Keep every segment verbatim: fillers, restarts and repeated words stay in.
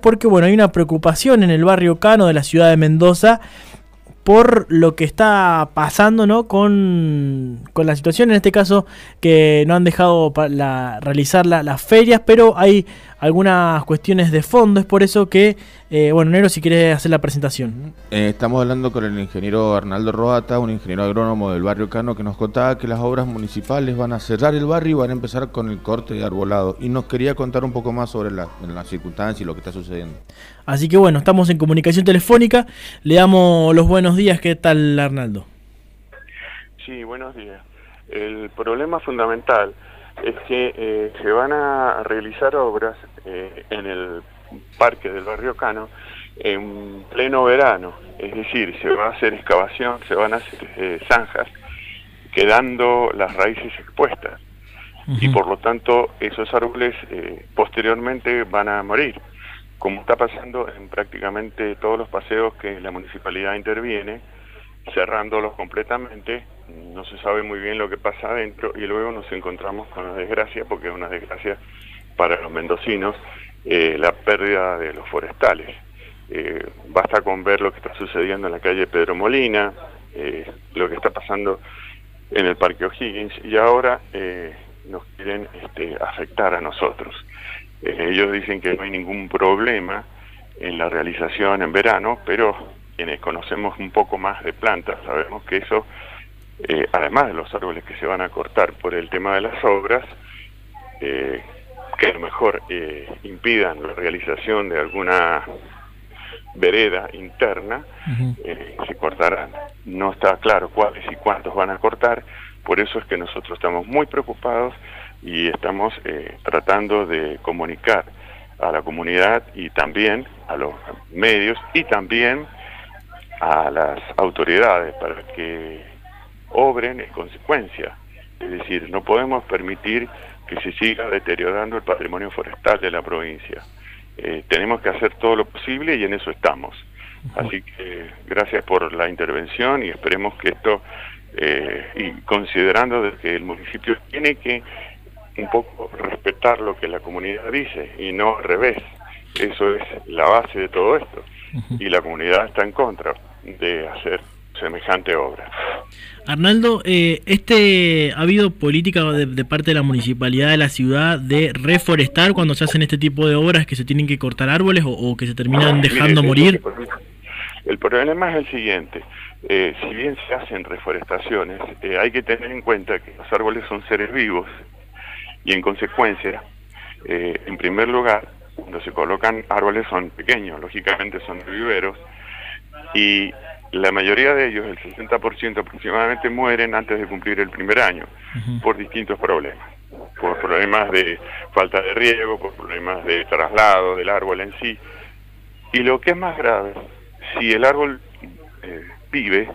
porque bueno, hay una preocupación en el barrio Cano de la ciudad de Mendoza por lo que está pasando, ¿no? con, con la situación, en este caso, que no han dejado pa la, realizar la, las ferias, pero hay algunas cuestiones de fondo. Es por eso que, eh, bueno, Nero, si quieres hacer la presentación. Eh, estamos hablando con el ingeniero Arnaldo Roata, un ingeniero agrónomo del barrio Cano, que nos contaba que las obras municipales van a cerrar el barrio y van a empezar con el corte de arbolado. Y nos quería contar un poco más sobre la, la circunstancia y lo que está sucediendo. Así que bueno, estamos en comunicación telefónica. Le damos los buenos días. ¿Qué tal, Arnaldo? Sí, buenos días. El problema fundamental es que eh, se van a realizar obras eh, en el parque del barrio Cano en pleno verano. Es decir, se va a hacer excavación, se van a hacer eh, zanjas, quedando las raíces expuestas. Uh-huh. Y por lo tanto, esos árboles eh, posteriormente van a morir, como está pasando en prácticamente todos los paseos que la municipalidad interviene, cerrándolos completamente. No se sabe muy bien lo que pasa adentro y luego nos encontramos con la desgracia, porque es una desgracia para los mendocinos, eh, la pérdida de los forestales. Eh, basta con ver lo que está sucediendo en la calle Pedro Molina, eh, lo que está pasando en el Parque O'Higgins, y ahora eh, nos quieren este, afectar a nosotros. Eh, ellos dicen que no hay ningún problema en la realización en verano, pero quienes conocemos un poco más de plantas sabemos que eso, eh, además de los árboles que se van a cortar por el tema de las obras, eh, que a lo mejor eh, impidan la realización de alguna vereda interna, uh-huh. eh, se cortarán. No está claro cuáles y cuántos van a cortar, por eso es que nosotros estamos muy preocupados y estamos eh, tratando de comunicar a la comunidad y también a los medios y también a las autoridades para que obren en consecuencia. Es decir, no podemos permitir que se siga deteriorando el patrimonio forestal de la provincia. Eh, tenemos que hacer todo lo posible y en eso estamos. Así que gracias por la intervención y esperemos que esto, eh, y considerando de que el municipio tiene que un poco respetar lo que la comunidad dice y no al revés. Eso es la base de todo esto. Y la comunidad está en contra de hacer semejante obra. Arnaldo, eh, este, ¿ha habido política de, de parte de la municipalidad de la ciudad de reforestar cuando se hacen este tipo de obras, que se tienen que cortar árboles o, o que se terminan dejando Mire, morir? El problema es el siguiente. Eh, si bien se hacen reforestaciones, eh, hay que tener en cuenta que los árboles son seres vivos y en consecuencia, eh, en primer lugar, cuando se colocan árboles son pequeños, lógicamente son viveros, y la mayoría de ellos, el sesenta por ciento aproximadamente, mueren antes de cumplir el primer año, uh-huh. por distintos problemas, por problemas de falta de riego, por problemas de traslado del árbol en sí, y lo que es más grave, si el árbol eh, vive,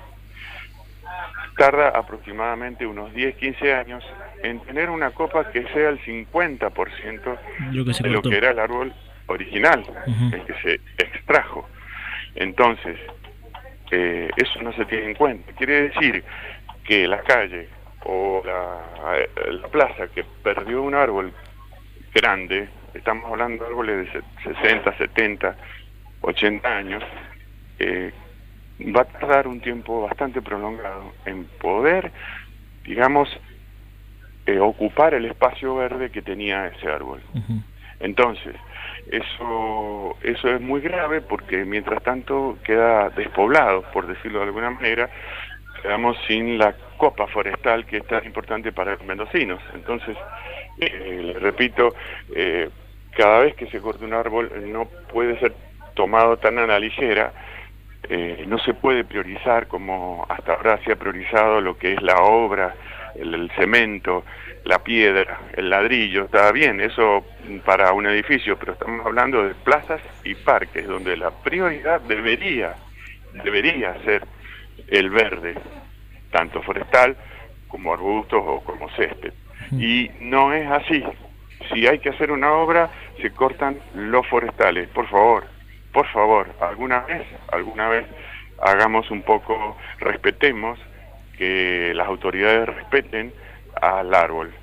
tarda aproximadamente unos diez, quince años en tener una copa que sea el cincuenta por ciento lo que de lo que era el árbol original, uh-huh. el que se extrajo. Entonces, eh, eso no se tiene en cuenta. Quiere decir que la calle o la, la plaza que perdió un árbol grande, estamos hablando de árboles de sesenta, setenta, ochenta años, eh, va a tardar un tiempo bastante prolongado en poder, digamos, eh, ocupar el espacio verde que tenía ese árbol. Uh-huh. Entonces, eso, eso es muy grave porque mientras tanto queda despoblado, por decirlo de alguna manera, quedamos sin la copa forestal que es tan importante para los mendocinos. Entonces, eh, les repito, eh, cada vez que se corta un árbol no puede ser tomado tan a la ligera. Eh, no se puede priorizar como hasta ahora se ha priorizado lo que es la obra, el, el cemento, la piedra, el ladrillo. Está bien, eso para un edificio, pero estamos hablando de plazas y parques, donde la prioridad debería, debería ser el verde, tanto forestal como arbustos o como césped. Y no es así. Si hay que hacer una obra, se cortan los forestales. Por favor, por favor, alguna vez, alguna vez hagamos un poco, respetemos, que las autoridades respeten al árbol.